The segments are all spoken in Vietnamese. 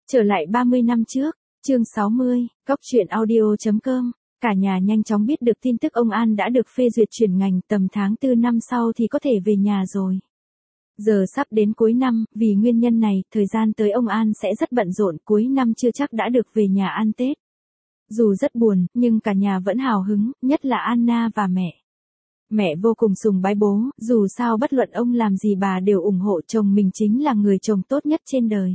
Trở lại 30 năm trước, chương 60, Góc Chuyện Audio.com, cả nhà nhanh chóng biết được tin tức ông An đã được phê duyệt chuyển ngành, tầm tháng 4 năm sau thì có thể về nhà rồi. Giờ sắp đến cuối năm, vì nguyên nhân này, thời gian tới ông An sẽ rất bận rộn, cuối năm chưa chắc đã được về nhà ăn Tết. Dù rất buồn, nhưng cả nhà vẫn hào hứng, nhất là Anna và mẹ. Mẹ vô cùng sùng bái bố, dù sao bất luận ông làm gì bà đều ủng hộ, chồng mình chính là người chồng tốt nhất trên đời.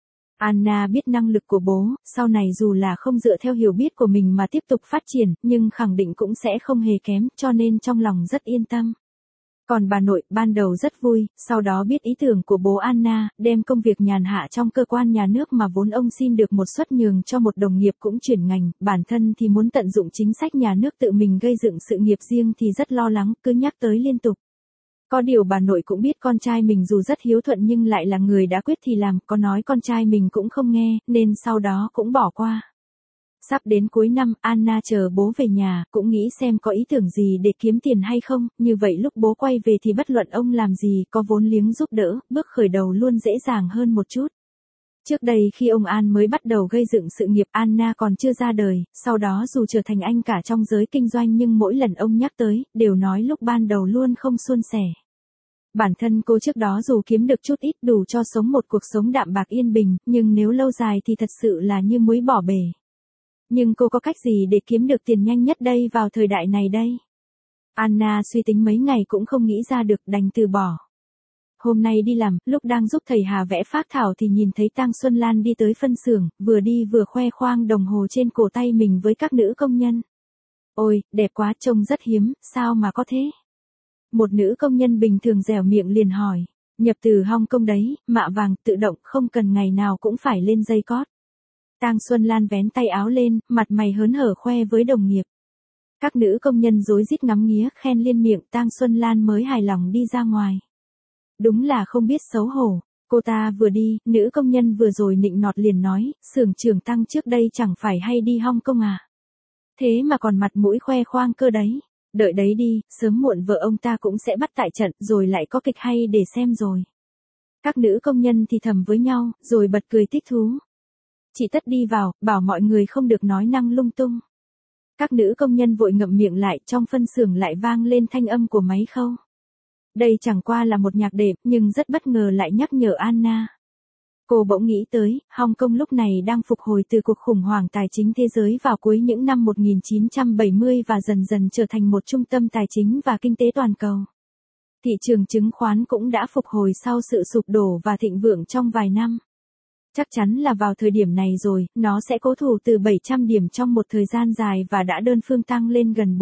Anna biết năng lực của bố, sau này dù là không dựa theo hiểu biết của mình mà tiếp tục phát triển, nhưng khẳng định cũng sẽ không hề kém, cho nên trong lòng rất yên tâm. Còn bà nội, ban đầu rất vui, sau đó biết ý tưởng của bố Anna, đem công việc nhàn hạ trong cơ quan nhà nước mà vốn ông xin được một suất nhường cho một đồng nghiệp cũng chuyển ngành, bản thân thì muốn tận dụng chính sách nhà nước tự mình gây dựng sự nghiệp riêng thì rất lo lắng, cứ nhắc tới liên tục. Có điều bà nội cũng biết con trai mình dù rất hiếu thuận nhưng lại là người đã quyết thì làm, có nói con trai mình cũng không nghe, nên sau đó cũng bỏ qua. Sắp đến cuối năm, Anna chờ bố về nhà, cũng nghĩ xem có ý tưởng gì để kiếm tiền hay không, như vậy lúc bố quay về thì bất luận ông làm gì, có vốn liếng giúp đỡ, bước khởi đầu luôn dễ dàng hơn một chút. Trước đây khi ông An mới bắt đầu gây dựng sự nghiệp, Anna còn chưa ra đời, sau đó dù trở thành anh cả trong giới kinh doanh nhưng mỗi lần ông nhắc tới, đều nói lúc ban đầu luôn không suôn sẻ. Bản thân cô trước đó dù kiếm được chút ít đủ cho sống một cuộc sống đạm bạc yên bình, nhưng nếu lâu dài thì thật sự là như muối bỏ bể. Nhưng cô có cách gì để kiếm được tiền nhanh nhất đây vào thời đại này đây? Anna suy tính mấy ngày cũng không nghĩ ra được, đành từ bỏ. Hôm nay đi làm, lúc đang giúp thầy Hà vẽ phác thảo thì nhìn thấy Tang Xuân Lan đi tới phân xưởng, vừa đi vừa khoe khoang đồng hồ trên cổ tay mình với các nữ công nhân. Ôi, đẹp quá, trông rất hiếm, sao mà có thế? Một nữ công nhân bình thường dẻo miệng liền hỏi, nhập từ Hong Kong đấy, mạ vàng, tự động, không cần ngày nào cũng phải lên dây cót. Tang Xuân Lan vén tay áo lên, mặt mày hớn hở khoe với đồng nghiệp. Các nữ công nhân rối rít ngắm nghía, khen liên miệng, Tang Xuân Lan mới hài lòng đi ra ngoài. Đúng là không biết xấu hổ. Cô ta vừa đi, nữ công nhân vừa rồi nịnh nọt liền nói, xưởng trưởng Tang trước đây chẳng phải hay đi Hong Kong à? Thế mà còn mặt mũi khoe khoang cơ đấy. Đợi đấy đi, sớm muộn vợ ông ta cũng sẽ bắt tại trận, rồi lại có kịch hay để xem rồi. Các nữ công nhân thì thầm với nhau, rồi bật cười thích thú. Chị Tất đi vào, bảo mọi người không được nói năng lung tung. Các nữ công nhân vội ngậm miệng lại, trong phân xưởng lại vang lên thanh âm của máy khâu. Đây chẳng qua là một nhạc đệm, nhưng rất bất ngờ lại nhắc nhở Anna. Cô bỗng nghĩ tới, Hong Kong lúc này đang phục hồi từ cuộc khủng hoảng tài chính thế giới vào cuối những năm 1970 và dần dần trở thành một trung tâm tài chính và kinh tế toàn cầu. Thị trường chứng khoán cũng đã phục hồi sau sự sụp đổ và thịnh vượng trong vài năm. Chắc chắn là vào thời điểm này rồi, nó sẽ cố thủ từ 700 điểm trong một thời gian dài và đã đơn phương tăng lên gần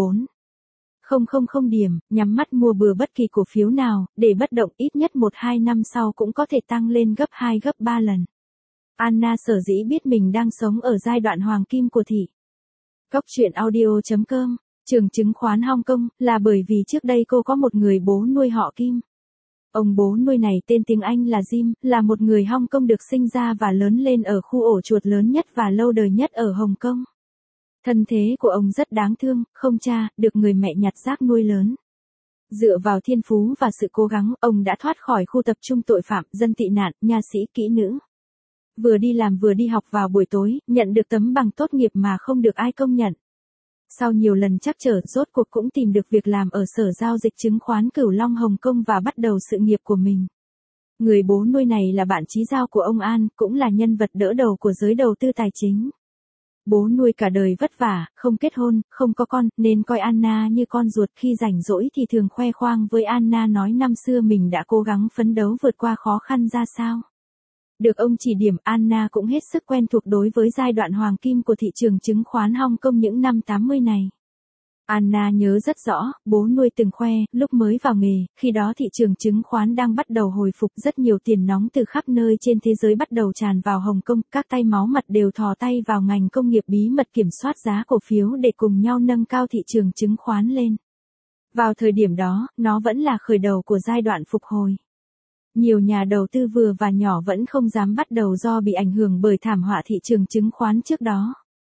4,000 điểm, nhắm mắt mua bừa bất kỳ cổ phiếu nào, để bất động ít nhất 1-2 năm sau cũng có thể tăng lên gấp 2 gấp 3 lần. Anna sở dĩ biết mình đang sống ở giai đoạn hoàng kim của thị. Góc Chuyện Audio.com, trường chứng khoán Hong Kong, là bởi vì trước đây cô có một người bố nuôi họ Kim. Ông bố nuôi này tên tiếng Anh là Jim, là một người Hong Kong được sinh ra và lớn lên ở khu ổ chuột lớn nhất và lâu đời nhất ở Hồng Kông. Thân thế của ông rất đáng thương, không cha, được người mẹ nhặt rác nuôi lớn. Dựa vào thiên phú và sự cố gắng, ông đã thoát khỏi khu tập trung tội phạm, dân tị nạn, nha sĩ, kỹ nữ. Vừa đi làm vừa đi học vào buổi tối, nhận được tấm bằng tốt nghiệp mà không được ai công nhận. Sau nhiều lần trắc trở, rốt cuộc cũng tìm được việc làm ở Sở Giao dịch Chứng khoán Cửu Long Hồng Kông và bắt đầu sự nghiệp của mình. Người bố nuôi này là bạn chí giao của ông An, cũng là nhân vật đỡ đầu của giới đầu tư tài chính. Bố nuôi cả đời vất vả, không kết hôn, không có con, nên coi Anna như con ruột, khi rảnh rỗi thì thường khoe khoang với Anna nói năm xưa mình đã cố gắng phấn đấu vượt qua khó khăn ra sao. Được ông chỉ điểm, Anna cũng hết sức quen thuộc đối với giai đoạn hoàng kim của thị trường chứng khoán Hong Kong những năm 80 này. Anna nhớ rất rõ, bố nuôi từng khoe, lúc mới vào nghề, khi đó thị trường chứng khoán đang bắt đầu hồi phục, rất nhiều tiền nóng từ khắp nơi trên thế giới bắt đầu tràn vào Hồng Kông, các tay máu mặt đều thò tay vào ngành công nghiệp bí mật kiểm soát giá cổ phiếu để cùng nhau nâng cao thị trường chứng khoán lên. Vào thời điểm đó, nó vẫn là khởi đầu của giai đoạn phục hồi. Nhiều nhà đầu tư vừa và nhỏ vẫn không dám bắt đầu do bị ảnh hưởng bởi thảm họa thị trường chứng khoán trước đó.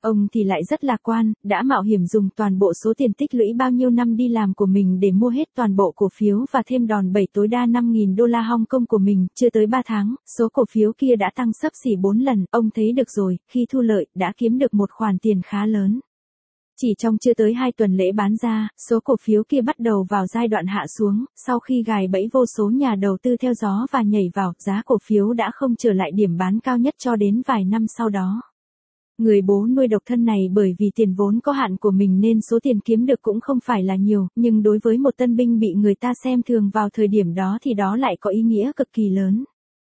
Ông thì lại rất lạc quan, đã mạo hiểm dùng toàn bộ số tiền tích lũy bao nhiêu năm đi làm của mình để mua hết toàn bộ cổ phiếu và thêm đòn bẩy tối đa 5.000 đô la Hong Kong của mình, chưa tới 3 tháng, số cổ phiếu kia đã tăng xấp xỉ 4 lần, ông thấy được rồi, khi thu lợi, đã kiếm được một khoản tiền khá lớn. Chỉ trong chưa tới 2 tuần lễ bán ra, số cổ phiếu kia bắt đầu vào giai đoạn hạ xuống, sau khi gài bẫy vô số nhà đầu tư theo gió và nhảy vào, giá cổ phiếu đã không trở lại điểm bán cao nhất cho đến vài năm sau đó. Người bố nuôi độc thân này bởi vì tiền vốn có hạn của mình nên số tiền kiếm được cũng không phải là nhiều, nhưng đối với một tân binh bị người ta xem thường vào thời điểm đó thì đó lại có ý nghĩa cực kỳ lớn.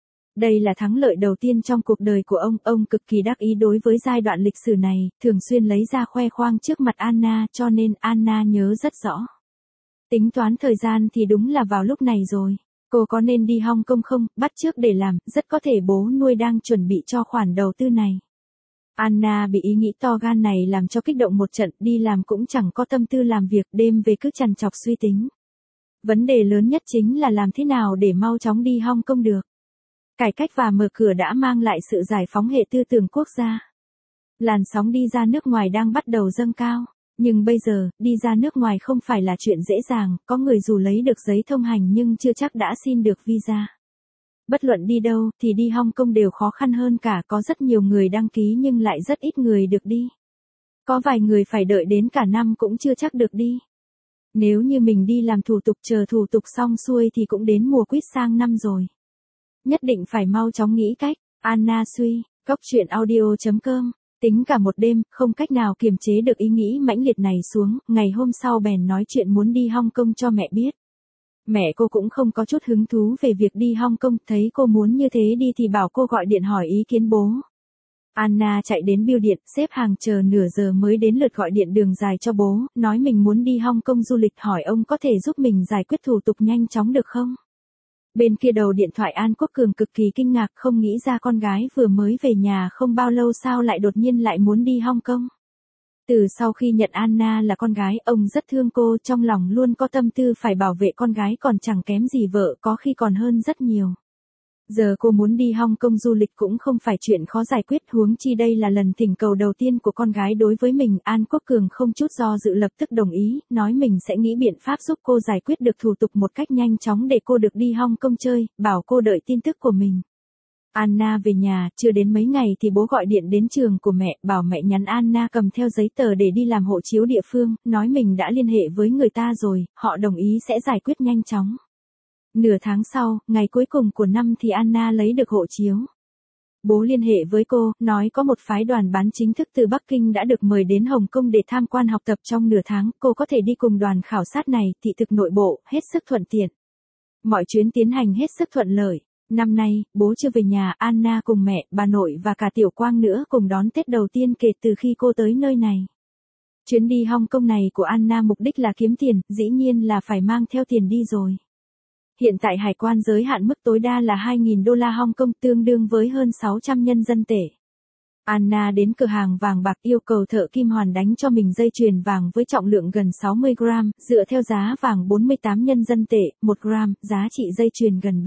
Đây là thắng lợi đầu tiên trong cuộc đời của ông cực kỳ đắc ý đối với giai đoạn lịch sử này, thường xuyên lấy ra khoe khoang trước mặt Anna cho nên Anna nhớ rất rõ. Tính toán thời gian thì đúng là vào lúc này rồi. Cô có nên đi Hong Kong không, bắt chước để làm, rất có thể bố nuôi đang chuẩn bị cho khoản đầu tư này. Anna bị ý nghĩ to gan này làm cho kích động một trận, đi làm cũng chẳng có tâm tư làm việc, đêm về cứ trằn trọc suy tính. Vấn đề lớn nhất chính là làm thế nào để mau chóng đi Hong Kong được. Cải cách và mở cửa đã mang lại sự giải phóng hệ tư tưởng quốc gia. Làn sóng đi ra nước ngoài đang bắt đầu dâng cao, nhưng bây giờ, đi ra nước ngoài không phải là chuyện dễ dàng, có người dù lấy được giấy thông hành nhưng chưa chắc đã xin được visa. Bất luận đi đâu thì đi Hong Kong đều khó khăn hơn cả, có rất nhiều người đăng ký nhưng lại rất ít người được đi. Có vài người phải đợi đến cả năm cũng chưa chắc được đi. Nếu như mình đi làm thủ tục chờ thủ tục xong xuôi thì cũng đến mùa quýt sang năm rồi. Nhất định phải mau chóng nghĩ cách, Anna suy, cóc truyện audio.com. Tính cả một đêm, không cách nào kiềm chế được ý nghĩ mãnh liệt này xuống, ngày hôm sau bèn nói chuyện muốn đi Hong Kong cho mẹ biết. Mẹ cô cũng không có chút hứng thú về việc đi Hong Kong, thấy cô muốn như thế đi thì bảo cô gọi điện hỏi ý kiến bố. Anna chạy đến bưu điện, xếp hàng chờ nửa giờ mới đến lượt gọi điện đường dài cho bố, nói mình muốn đi Hong Kong du lịch, hỏi ông có thể giúp mình giải quyết thủ tục nhanh chóng được không? Bên kia đầu điện thoại An Quốc Cường cực kỳ kinh ngạc, không nghĩ ra con gái vừa mới về nhà không bao lâu sao lại đột nhiên lại muốn đi Hong Kong. Từ sau khi nhận Anna là con gái, ông rất thương cô, trong lòng luôn có tâm tư phải bảo vệ con gái còn chẳng kém gì vợ, có khi còn hơn rất nhiều. Giờ cô muốn đi Hong Kong du lịch cũng không phải chuyện khó giải quyết, huống chi đây là lần thỉnh cầu đầu tiên của con gái đối với mình. An Quốc Cường không chút do dự lập tức đồng ý, nói mình sẽ nghĩ biện pháp giúp cô giải quyết được thủ tục một cách nhanh chóng để cô được đi Hong Kong chơi, bảo cô đợi tin tức của mình. Anna về nhà, chưa đến mấy ngày thì bố gọi điện đến trường của mẹ, bảo mẹ nhắn Anna cầm theo giấy tờ để đi làm hộ chiếu địa phương, nói mình đã liên hệ với người ta rồi, họ đồng ý sẽ giải quyết nhanh chóng. Nửa tháng sau, ngày cuối cùng của năm thì Anna lấy được hộ chiếu. Bố liên hệ với cô, nói có một phái đoàn bán chính thức từ Bắc Kinh đã được mời đến Hồng Kông để tham quan học tập trong nửa tháng, cô có thể đi cùng đoàn khảo sát này, thị thực nội bộ, hết sức thuận tiện. Mọi chuyến tiến hành hết sức thuận lợi. Năm nay, bố chưa về nhà, Anna cùng mẹ, bà nội và cả Tiểu Quang nữa cùng đón Tết đầu tiên kể từ khi cô tới nơi này. Chuyến đi Hong Kong này của Anna mục đích là kiếm tiền, dĩ nhiên là phải mang theo tiền đi rồi. Hiện tại hải quan giới hạn mức tối đa là 2.000 đô la Hong Kong, tương đương với hơn 600 nhân dân tệ. Anna đến cửa hàng vàng bạc yêu cầu thợ kim hoàn đánh cho mình dây chuyền vàng với trọng lượng gần 60 gram, dựa theo giá vàng 48 nhân dân tệ, 1 gram, giá trị dây chuyền gần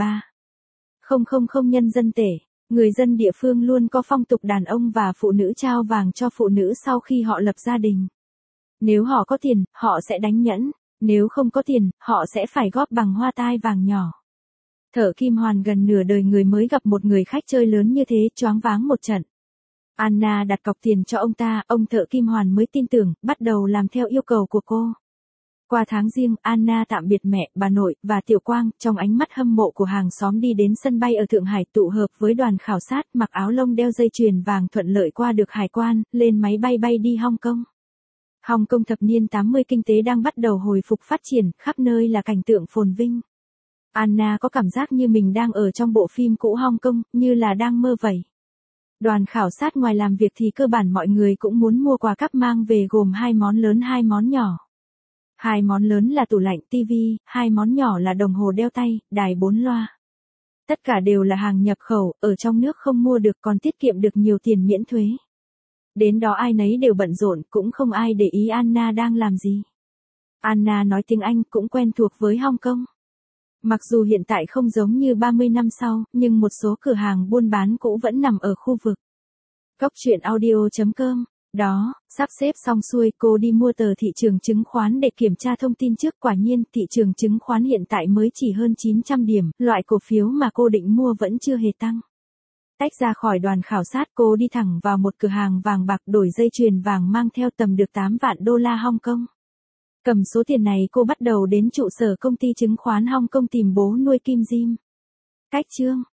3.000 nhân dân tệ. Người dân địa phương luôn có phong tục đàn ông và phụ nữ trao vàng cho phụ nữ sau khi họ lập gia đình. Nếu họ có tiền, họ sẽ đánh nhẫn. Nếu không có tiền, họ sẽ phải góp bằng hoa tai vàng nhỏ. Thợ kim hoàn gần nửa đời người mới gặp một người khách chơi lớn như thế, choáng váng một trận. Anna đặt cọc tiền cho ông ta, ông thợ kim hoàn mới tin tưởng, bắt đầu làm theo yêu cầu của cô. Qua tháng riêng, Anna tạm biệt mẹ, bà nội, và Tiểu Quang, trong ánh mắt hâm mộ của hàng xóm đi đến sân bay ở Thượng Hải tụ hợp với đoàn khảo sát, mặc áo lông đeo dây chuyền vàng thuận lợi qua được hải quan, lên máy bay bay đi Hong Kong. Hong Kong thập niên 80 kinh tế đang bắt đầu hồi phục phát triển, khắp nơi là cảnh tượng phồn vinh. Anna có cảm giác như mình đang ở trong bộ phim cũ Hong Kong, như là đang mơ vậy. Đoàn khảo sát ngoài làm việc thì cơ bản mọi người cũng muốn mua quà cáp mang về gồm 2 món lớn 2 món nhỏ. 2 món lớn là tủ lạnh, tivi, 2 món nhỏ là đồng hồ đeo tay, đài 4 loa. Tất cả đều là hàng nhập khẩu, ở trong nước không mua được còn tiết kiệm được nhiều tiền miễn thuế. Đến đó ai nấy đều bận rộn, cũng không ai để ý Anna đang làm gì. Anna nói tiếng Anh cũng quen thuộc với Hong Kong. Mặc dù hiện tại không giống như 30 năm sau, nhưng một số cửa hàng buôn bán cũ vẫn nằm ở khu vực. Cóc truyện audio.com Đó, sắp xếp xong xuôi cô đi mua tờ thị trường chứng khoán để kiểm tra thông tin trước. Quả nhiên, thị trường chứng khoán hiện tại mới chỉ hơn 900 điểm, loại cổ phiếu mà cô định mua vẫn chưa hề tăng. Tách ra khỏi đoàn khảo sát, cô đi thẳng vào một cửa hàng vàng bạc đổi dây chuyền vàng mang theo tầm được 8 vạn đô la Hong Kong. Cầm số tiền này cô bắt đầu đến trụ sở công ty chứng khoán Hong Kong tìm bố nuôi Kim Jim. Cách chương